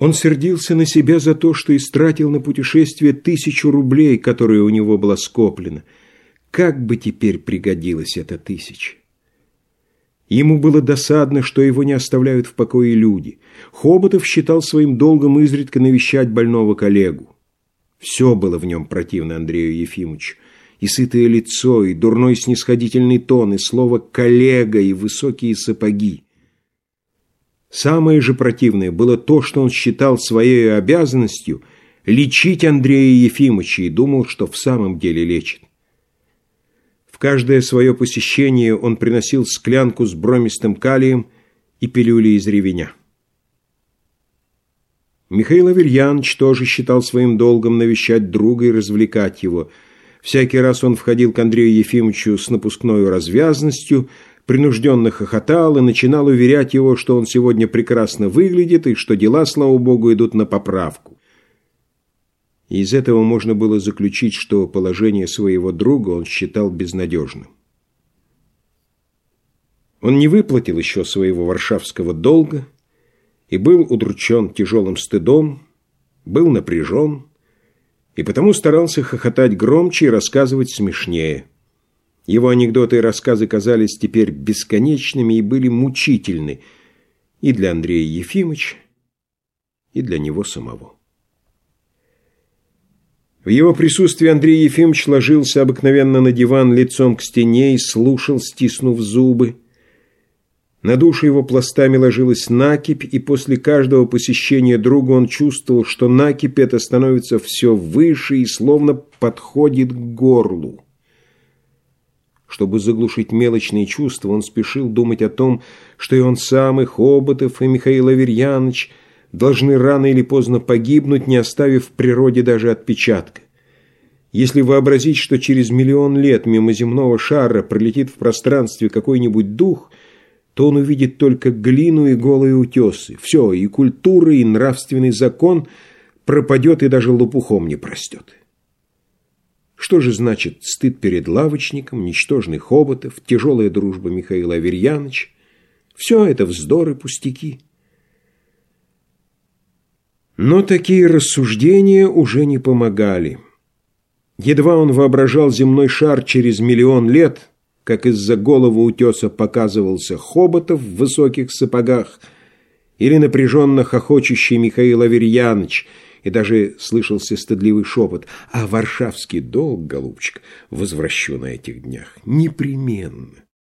Он сердился на себя за то, что истратил на путешествие 1000 рублей, которые у него было скоплено. Как бы теперь пригодилась эта 1000? Ему было досадно, что его не оставляют в покое люди. Хоботов считал своим долгом изредка навещать больного коллегу. Все было в нем противно Андрею Ефимовичу. И сытое лицо, и дурной снисходительный тон, и слово «коллега», и высокие сапоги. Самое же противное было то, что он считал своей обязанностью лечить Андрея Ефимовича и думал, что в самом деле лечит. В каждое свое посещение он приносил склянку с бромистым калием и пилюли из ревеня. Михаил Аверьяныч тоже считал своим долгом навещать друга и развлекать его. Всякий раз он входил к Андрею Ефимовичу с напускной развязностью, принужденно хохотал и начинал уверять его, что он сегодня прекрасно выглядит и что дела, слава богу, идут на поправку. И из этого можно было заключить, что положение своего друга он считал безнадежным. Он не выплатил еще своего варшавского долга и был удручен тяжелым стыдом, был напряжен, и потому старался хохотать громче и рассказывать смешнее. Его анекдоты и рассказы казались теперь бесконечными и были мучительны и для Андрея Ефимовича, и для него самого. В его присутствии Андрей Ефимович ложился обыкновенно на диван лицом к стене и слушал, стиснув зубы. На душу его пластами ложилась накипь, и после каждого посещения друга он чувствовал, что накипь эта становится все выше и словно подходит к горлу. Чтобы заглушить мелочные чувства, он спешил думать о том, что и он сам, и Хоботов, и Михаил Аверьяныч должны рано или поздно погибнуть, не оставив в природе даже отпечатка. Если вообразить, что через 1 000 000 лет мимо земного шара пролетит в пространстве какой-нибудь дух, то он увидит только глину и голые утесы. Все, и культура, и нравственный закон пропадет и даже лопухом не простет. Что же значит стыд перед лавочником, ничтожный Хоботов, тяжелая дружба Михаила Аверьяныча? Все это вздор и пустяки. Но такие рассуждения уже не помогали. Едва он воображал земной шар через 1 000 000 лет, как из-за голого утеса показывался Хоботов в высоких сапогах или напряженно хохочущий Михаил Аверьяныч, и даже слышался стыдливый шепот: «А варшавский долг, голубчик, возвращу на этих днях непременно».